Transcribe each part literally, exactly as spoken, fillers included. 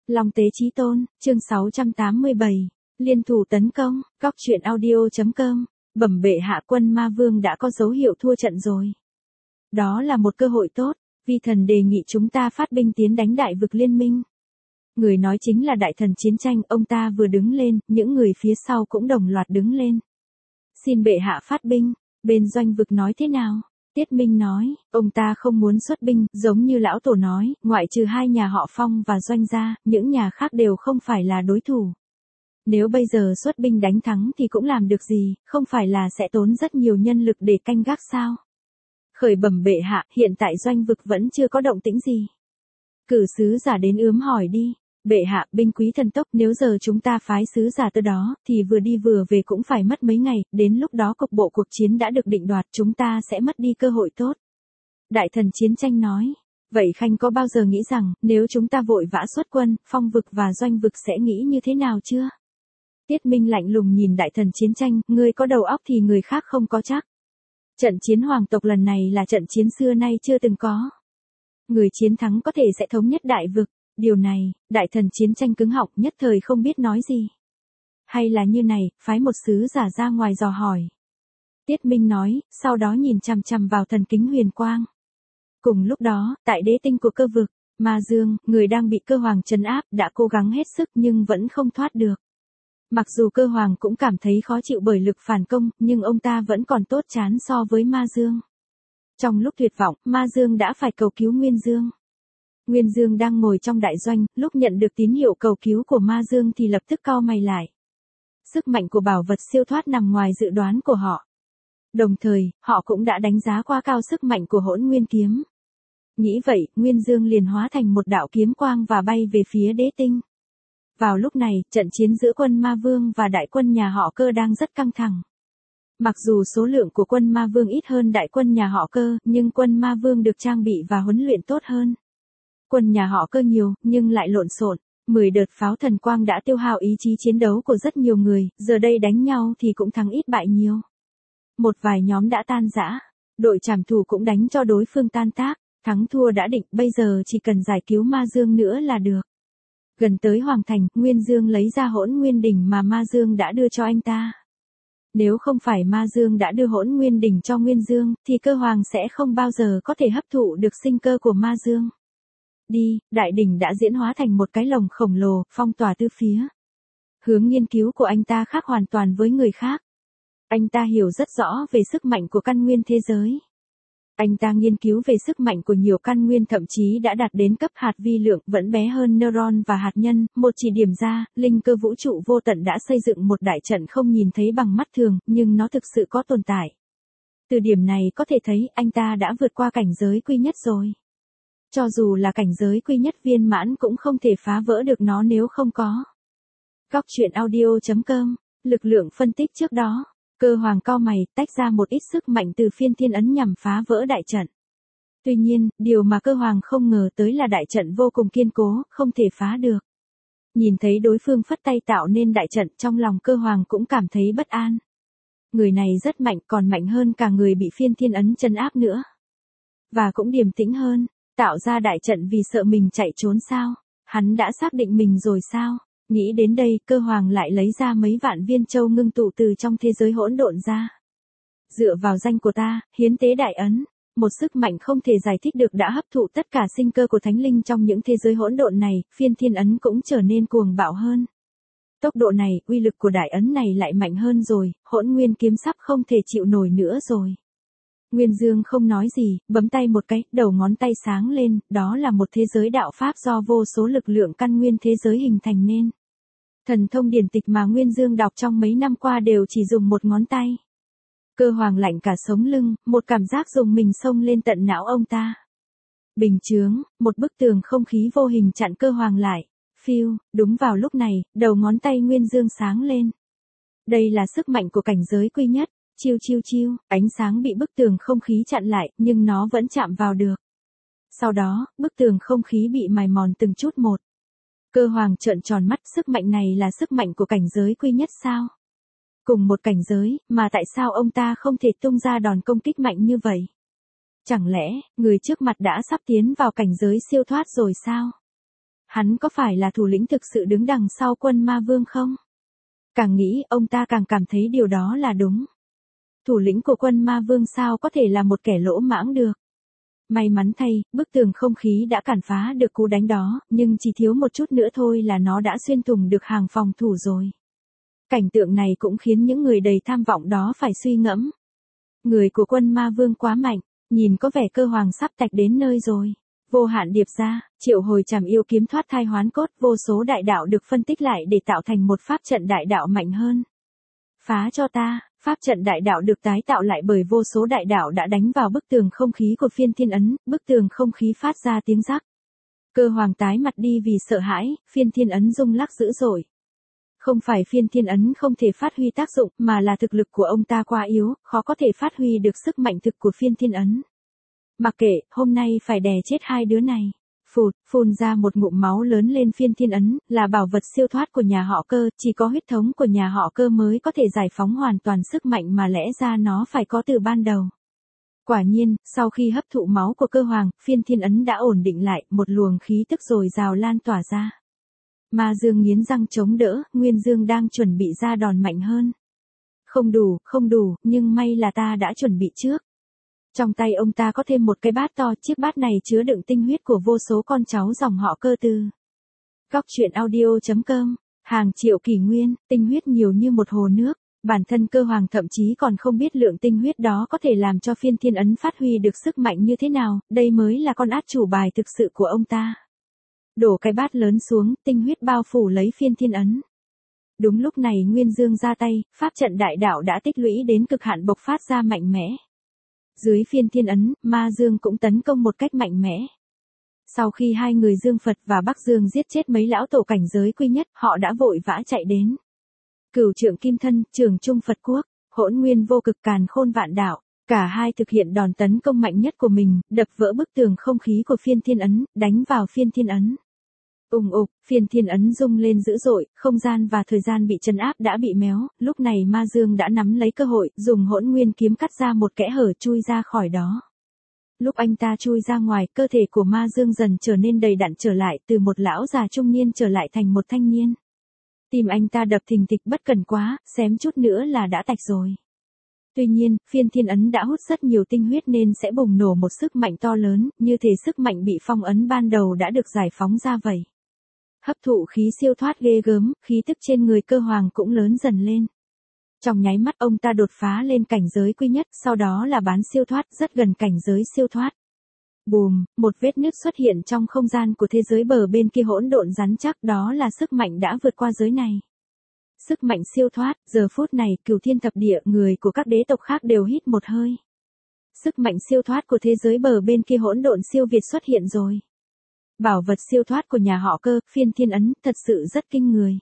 Long Tế Chí Tôn, chương sáu trăm tám mươi bảy, liên thủ tấn công, Cóc Truyện Audio chấm com, bẩm bệ hạ quân ma vương đã có dấu hiệu thua trận rồi. Đó là một cơ hội tốt, vi thần đề nghị chúng ta phát binh tiến đánh đại vực liên minh. Người nói chính là đại thần chiến tranh, ông ta vừa đứng lên, những người phía sau cũng đồng loạt đứng lên. Xin bệ hạ phát binh, bên doanh vực nói thế nào? Tiết Minh nói, ông ta không muốn xuất binh, giống như lão tổ nói, ngoại trừ hai nhà họ Phong và Doanh gia, những nhà khác đều không phải là đối thủ. Nếu bây giờ xuất binh đánh thắng thì cũng làm được gì, không phải là sẽ tốn rất nhiều nhân lực để canh gác sao? Khởi bẩm bệ hạ, hiện tại doanh vực vẫn chưa có động tĩnh gì. Cử sứ giả đến ướm hỏi đi. Bệ hạ, binh quý thần tốc, nếu giờ chúng ta phái sứ giả tới đó, thì vừa đi vừa về cũng phải mất mấy ngày, đến lúc đó cục bộ cuộc chiến đã được định đoạt, chúng ta sẽ mất đi cơ hội tốt. Đại thần chiến tranh nói, vậy Khanh có bao giờ nghĩ rằng, nếu chúng ta vội vã xuất quân, Phong vực và doanh vực sẽ nghĩ như thế nào chưa? Tiết Minh lạnh lùng nhìn đại thần chiến tranh, người có đầu óc thì người khác không có chắc. Trận chiến hoàng tộc lần này là trận chiến xưa nay chưa từng có. Người chiến thắng có thể sẽ thống nhất đại vực. Điều này, đại thần chiến tranh cứng họng nhất thời không biết nói gì. Hay là như này, phái một sứ giả ra ngoài dò hỏi. Tiết Minh nói, sau đó nhìn chằm chằm vào thần kính huyền quang. Cùng lúc đó, tại đế tinh của cơ vực, Ma Dương, người đang bị cơ hoàng trấn áp, đã cố gắng hết sức nhưng vẫn không thoát được. Mặc dù cơ hoàng cũng cảm thấy khó chịu bởi lực phản công, nhưng ông ta vẫn còn tốt chán so với Ma Dương. Trong lúc tuyệt vọng, Ma Dương đã phải cầu cứu Nguyên Dương. Nguyên Dương đang ngồi trong đại doanh, lúc nhận được tín hiệu cầu cứu của Ma Dương thì lập tức cau mày lại. Sức mạnh của bảo vật siêu thoát nằm ngoài dự đoán của họ. Đồng thời, họ cũng đã đánh giá quá cao sức mạnh của Hỗn Nguyên kiếm. Nghĩ vậy, Nguyên Dương liền hóa thành một đạo kiếm quang và bay về phía đế tinh. Vào lúc này, trận chiến giữa quân Ma Vương và đại quân nhà họ Cơ đang rất căng thẳng. Mặc dù số lượng của quân Ma Vương ít hơn đại quân nhà họ Cơ, nhưng quân Ma Vương được trang bị và huấn luyện tốt hơn. Quân nhà họ Cơ nhiều, nhưng lại lộn xộn. Mười đợt pháo thần quang đã tiêu hao ý chí chiến đấu của rất nhiều người, giờ đây đánh nhau thì cũng thắng ít bại nhiều. Một vài nhóm đã tan rã, đội trảm thủ cũng đánh cho đối phương tan tác, thắng thua đã định, bây giờ chỉ cần giải cứu Ma Dương nữa là được. Gần tới Hoàng Thành, Nguyên Dương lấy ra Hỗn Nguyên đỉnh mà Ma Dương đã đưa cho anh ta. Nếu không phải Ma Dương đã đưa Hỗn Nguyên đỉnh cho Nguyên Dương, thì cơ hoàng sẽ không bao giờ có thể hấp thụ được sinh cơ của Ma Dương. Đi, đại đỉnh đã diễn hóa thành một cái lồng khổng lồ, phong tỏa tứ phía. Hướng nghiên cứu của anh ta khác hoàn toàn với người khác. Anh ta hiểu rất rõ về sức mạnh của căn nguyên thế giới. Anh ta nghiên cứu về sức mạnh của nhiều căn nguyên thậm chí đã đạt đến cấp hạt vi lượng, vẫn bé hơn neuron và hạt nhân, một chỉ điểm ra, linh cơ vũ trụ vô tận đã xây dựng một đại trận không nhìn thấy bằng mắt thường, nhưng nó thực sự có tồn tại. Từ điểm này có thể thấy anh ta đã vượt qua cảnh giới quy nhất rồi. Cho dù là cảnh giới quy nhất viên mãn cũng không thể phá vỡ được nó nếu không có. Cóc Truyện Audio chấm com, lực lượng phân tích trước đó, Cơ hoàng cau mày, tách ra một ít sức mạnh từ phiên thiên ấn nhằm phá vỡ đại trận. Tuy nhiên, điều mà cơ hoàng không ngờ tới là đại trận vô cùng kiên cố, không thể phá được. Nhìn thấy đối phương phất tay tạo nên đại trận, trong lòng cơ hoàng cũng cảm thấy bất an. Người này rất mạnh, còn mạnh hơn cả người bị phiên thiên ấn trấn áp nữa. Và cũng điềm tĩnh hơn. Tạo ra đại trận vì sợ mình chạy trốn sao? Hắn đã xác định mình rồi sao? Nghĩ đến đây, cơ hoàng lại lấy ra mấy vạn viên châu ngưng tụ từ trong thế giới hỗn độn ra. Dựa vào danh của ta, hiến tế đại ấn, một sức mạnh không thể giải thích được đã hấp thụ tất cả sinh cơ của thánh linh trong những thế giới hỗn độn này, phiên thiên ấn cũng trở nên cuồng bạo hơn. Tốc độ này, uy lực của đại ấn này lại mạnh hơn rồi, Hỗn Nguyên kiếm sắp không thể chịu nổi nữa rồi. Nguyên Dương không nói gì, bấm tay một cái, đầu ngón tay sáng lên, đó là một thế giới đạo pháp do vô số lực lượng căn nguyên thế giới hình thành nên. Thần thông điển tịch mà Nguyên Dương đọc trong mấy năm qua đều chỉ dùng một ngón tay. Cơ hoàng lạnh cả sống lưng, một cảm giác dùng mình xông lên tận não ông ta. Bình chướng, một bức tường không khí vô hình chặn cơ hoàng lại. Phiêu, đúng vào lúc này, đầu ngón tay Nguyên Dương sáng lên. Đây là sức mạnh của cảnh giới quy nhất. Chiêu chiêu chiêu, ánh sáng bị bức tường không khí chặn lại, nhưng nó vẫn chạm vào được. Sau đó, bức tường không khí bị mài mòn từng chút một. Cơ hoàng trợn tròn mắt, sức mạnh này là sức mạnh của cảnh giới quy nhất sao? Cùng một cảnh giới, mà tại sao ông ta không thể tung ra đòn công kích mạnh như vậy? Chẳng lẽ, người trước mặt đã sắp tiến vào cảnh giới siêu thoát rồi sao? Hắn có phải là thủ lĩnh thực sự đứng đằng sau quân ma vương không? Càng nghĩ, ông ta càng cảm thấy điều đó là đúng. Thủ lĩnh của quân ma vương sao có thể là một kẻ lỗ mãng được? May mắn thay, bức tường không khí đã cản phá được cú đánh đó, nhưng chỉ thiếu một chút nữa thôi là nó đã xuyên thủng được hàng phòng thủ rồi. Cảnh tượng này cũng khiến những người đầy tham vọng đó phải suy ngẫm. Người của quân ma vương quá mạnh, nhìn có vẻ Cơ Hoàng sắp tạch đến nơi rồi. Vô hạn điệp ra, triệu hồi trảm yêu kiếm thoát thai hoán cốt, vô số đại đạo được phân tích lại để tạo thành một pháp trận đại đạo mạnh hơn. Phá cho ta, pháp trận đại đạo được tái tạo lại bởi vô số đại đạo đã đánh vào bức tường không khí của phiên thiên ấn, bức tường không khí phát ra tiếng rắc. Cơ Hoàng tái mặt đi vì sợ hãi, phiên thiên ấn rung lắc dữ dội. Không phải phiên thiên ấn không thể phát huy tác dụng, mà là thực lực của ông ta quá yếu, khó có thể phát huy được sức mạnh thực của phiên thiên ấn. Mặc kệ, hôm nay phải đè chết hai đứa này. Phụt, phun ra một ngụm máu lớn lên phiên thiên ấn, là bảo vật siêu thoát của nhà họ Cơ, chỉ có huyết thống của nhà họ Cơ mới có thể giải phóng hoàn toàn sức mạnh mà lẽ ra nó phải có từ ban đầu. Quả nhiên, sau khi hấp thụ máu của Cơ Hoàng, phiên thiên ấn đã ổn định lại, một luồng khí tức dồi dào lan tỏa ra. Ma Dương nghiến răng chống đỡ, Nguyên Dương đang chuẩn bị ra đòn mạnh hơn. Không đủ, không đủ, nhưng may là ta đã chuẩn bị trước. Trong tay ông ta có thêm một cái bát to, chiếc bát này chứa đựng tinh huyết của vô số con cháu dòng họ Cơ từ. Góc truyện audio chấm com, hàng triệu kỷ nguyên, tinh huyết nhiều như một hồ nước, bản thân Cơ Hoàng thậm chí còn không biết lượng tinh huyết đó có thể làm cho phiên thiên ấn phát huy được sức mạnh như thế nào, đây mới là con át chủ bài thực sự của ông ta. Đổ cái bát lớn xuống, tinh huyết bao phủ lấy phiên thiên ấn. Đúng lúc này Nguyên Dương ra tay, pháp trận đại đạo đã tích lũy đến cực hạn bộc phát ra mạnh mẽ. Dưới phiên thiên ấn, Ma Dương cũng tấn công một cách mạnh mẽ. Sau khi hai người Dương Phật và Bắc Dương giết chết mấy lão tổ cảnh giới quy nhất, họ đã vội vã chạy đến. Cửu trượng kim thân, trường trung Phật quốc, hỗn nguyên vô cực càn khôn vạn đạo, cả hai thực hiện đòn tấn công mạnh nhất của mình, đập vỡ bức tường không khí của phiên thiên ấn, đánh vào phiên thiên ấn. Ùng ục, phiên thiên ấn rung lên dữ dội, không gian và thời gian bị trấn áp đã bị méo, lúc này Ma Dương đã nắm lấy cơ hội, dùng hỗn nguyên kiếm cắt ra một kẽ hở chui ra khỏi đó. Lúc anh ta chui ra ngoài, cơ thể của Ma Dương dần trở nên đầy đặn trở lại, từ một lão già trung niên trở lại thành một thanh niên. Tim anh ta đập thình thịch bất cần quá, xém chút nữa là đã tạch rồi. Tuy nhiên, phiên thiên ấn đã hút rất nhiều tinh huyết nên sẽ bùng nổ một sức mạnh to lớn, như thể sức mạnh bị phong ấn ban đầu đã được giải phóng ra vậy. Hấp thụ khí siêu thoát ghê gớm, khí tức trên người Cơ Hoàng cũng lớn dần lên. Trong nháy mắt ông ta đột phá lên cảnh giới quy nhất, sau đó là bán siêu thoát, rất gần cảnh giới siêu thoát. Bùm, một vết nứt xuất hiện trong không gian của thế giới bờ bên kia hỗn độn rắn chắc, đó là sức mạnh đã vượt qua giới này. Sức mạnh siêu thoát, giờ phút này, cửu thiên thập địa, người của các đế tộc khác đều hít một hơi. Sức mạnh siêu thoát của thế giới bờ bên kia hỗn độn siêu việt xuất hiện rồi. Bảo vật siêu thoát của nhà họ Cơ, phiên thiên ấn, thật sự rất kinh người.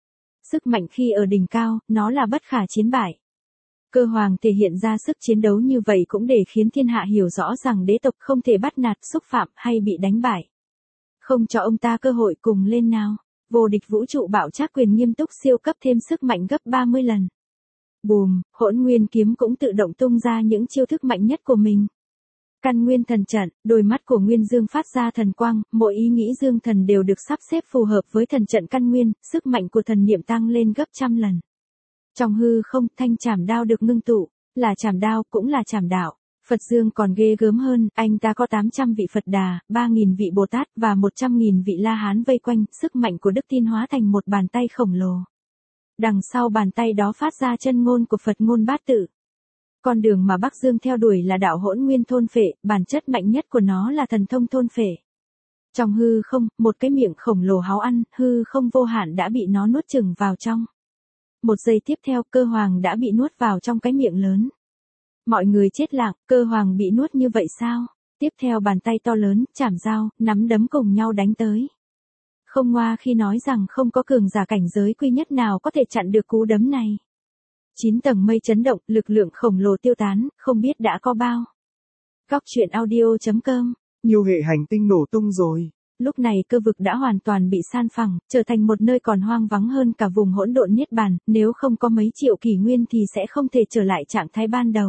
Sức mạnh khi ở đỉnh cao, nó là bất khả chiến bại. Cơ Hoàng thể hiện ra sức chiến đấu như vậy cũng để khiến thiên hạ hiểu rõ rằng đế tộc không thể bắt nạt, xúc phạm hay bị đánh bại. Không cho ông ta cơ hội cùng lên nào. Vô địch vũ trụ bạo trác quyền nghiêm túc siêu cấp thêm sức mạnh gấp ba mươi lần. Bùm, hỗn nguyên kiếm cũng tự động tung ra những chiêu thức mạnh nhất của mình. Căn nguyên thần trận, đôi mắt của Nguyên Dương phát ra thần quang, mỗi ý nghĩ dương thần đều được sắp xếp phù hợp với thần trận căn nguyên, sức mạnh của thần niệm tăng lên gấp trăm lần. Trong hư không, thanh trảm đao được ngưng tụ, là trảm đao cũng là trảm đạo. Phật Dương còn ghê gớm hơn, anh ta có tám trăm vị Phật Đà, ba nghìn vị Bồ Tát và một trăm nghìn vị La Hán vây quanh, sức mạnh của Đức Tin hóa thành một bàn tay khổng lồ. Đằng sau bàn tay đó phát ra chân ngôn của Phật ngôn bát tự. Con đường mà Bắc Dương theo đuổi là đạo hỗn nguyên thôn phệ, bản chất mạnh nhất của nó là thần thông thôn phệ. Trong hư không, một cái miệng khổng lồ háo ăn, hư không vô hạn đã bị nó nuốt chửng vào trong. Một giây tiếp theo, Cơ Hoàng đã bị nuốt vào trong cái miệng lớn. Mọi người chết lặng, Cơ Hoàng bị nuốt như vậy sao? Tiếp theo bàn tay to lớn, chảm dao, nắm đấm cùng nhau đánh tới. Không ngoa khi nói rằng không có cường giả cảnh giới quy nhất nào có thể chặn được cú đấm này. Chín tầng mây chấn động, lực lượng khổng lồ tiêu tán, không biết đã có bao. Góc truyện audio chấm com. Nhiều hệ hành tinh nổ tung rồi. Lúc này cơ vực đã hoàn toàn bị san phẳng, trở thành một nơi còn hoang vắng hơn cả vùng hỗn độn niết bàn, nếu không có mấy triệu kỷ nguyên thì sẽ không thể trở lại trạng thái ban đầu.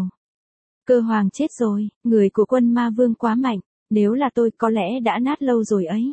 Cơ Hoàng chết rồi, người của quân ma vương quá mạnh, nếu là tôi có lẽ đã nát lâu rồi ấy.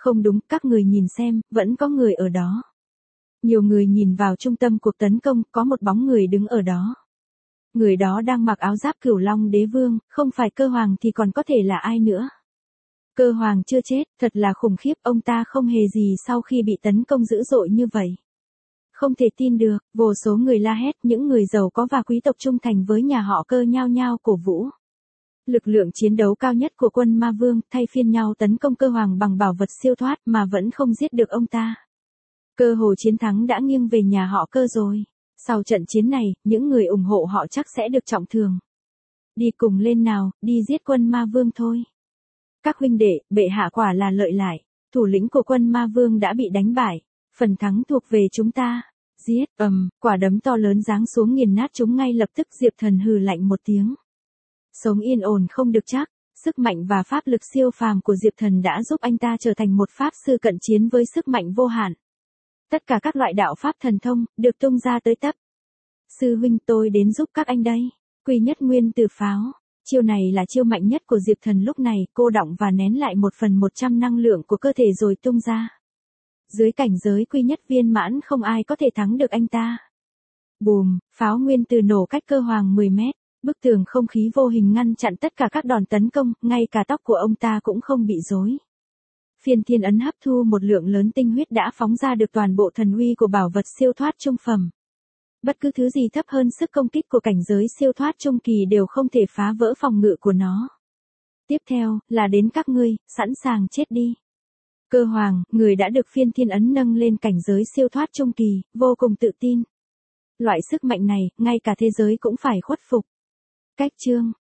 Không đúng, các người nhìn xem, vẫn có người ở đó. Nhiều người nhìn vào trung tâm cuộc tấn công, có một bóng người đứng ở đó. Người đó đang mặc áo giáp Cửu Long Đế Vương, không phải Cơ Hoàng thì còn có thể là ai nữa. Cơ Hoàng chưa chết, thật là khủng khiếp, ông ta không hề gì sau khi bị tấn công dữ dội như vậy. Không thể tin được, vô số người la hét, những người giàu có và quý tộc trung thành với nhà họ Cơ nhao nhao cổ vũ. Lực lượng chiến đấu cao nhất của quân Ma Vương thay phiên nhau tấn công Cơ Hoàng bằng bảo vật siêu thoát mà vẫn không giết được ông ta. Cơ hồ chiến thắng đã nghiêng về nhà họ Cơ rồi. Sau trận chiến này, những người ủng hộ họ chắc sẽ được trọng thưởng. Đi cùng lên nào, đi giết quân Ma Vương thôi. Các huynh đệ, bệ hạ quả là lợi lại. Thủ lĩnh của quân Ma Vương đã bị đánh bại. Phần thắng thuộc về chúng ta. Giết, ầm, quả đấm to lớn giáng xuống nghiền nát chúng ngay lập tức. Diệp Thần hừ lạnh một tiếng. Sống yên ổn không được chắc. Sức mạnh và pháp lực siêu phàm của Diệp Thần đã giúp anh ta trở thành một pháp sư cận chiến với sức mạnh vô hạn. Tất cả các loại đạo pháp thần thông, được tung ra tới tấp. Sư huynh, tôi đến giúp các anh đây. Quy nhất nguyên tử pháo. Chiêu này là chiêu mạnh nhất của Diệp Thần lúc này, cô đọng và nén lại một phần một trăm năng lượng của cơ thể rồi tung ra. Dưới cảnh giới quy nhất viên mãn không ai có thể thắng được anh ta. Bùm, pháo nguyên tử nổ cách Cơ Hoàng mười mét. Bức tường không khí vô hình ngăn chặn tất cả các đòn tấn công, ngay cả tóc của ông ta cũng không bị rối. Phiên thiên ấn hấp thu một lượng lớn tinh huyết đã phóng ra được toàn bộ thần uy của bảo vật siêu thoát trung phẩm. Bất cứ thứ gì thấp hơn sức công kích của cảnh giới siêu thoát trung kỳ đều không thể phá vỡ phòng ngự của nó. Tiếp theo, là đến các ngươi, sẵn sàng chết đi. Cơ Hoàng, người đã được phiên thiên ấn nâng lên cảnh giới siêu thoát trung kỳ, vô cùng tự tin. Loại sức mạnh này, ngay cả thế giới cũng phải khuất phục. Cách chương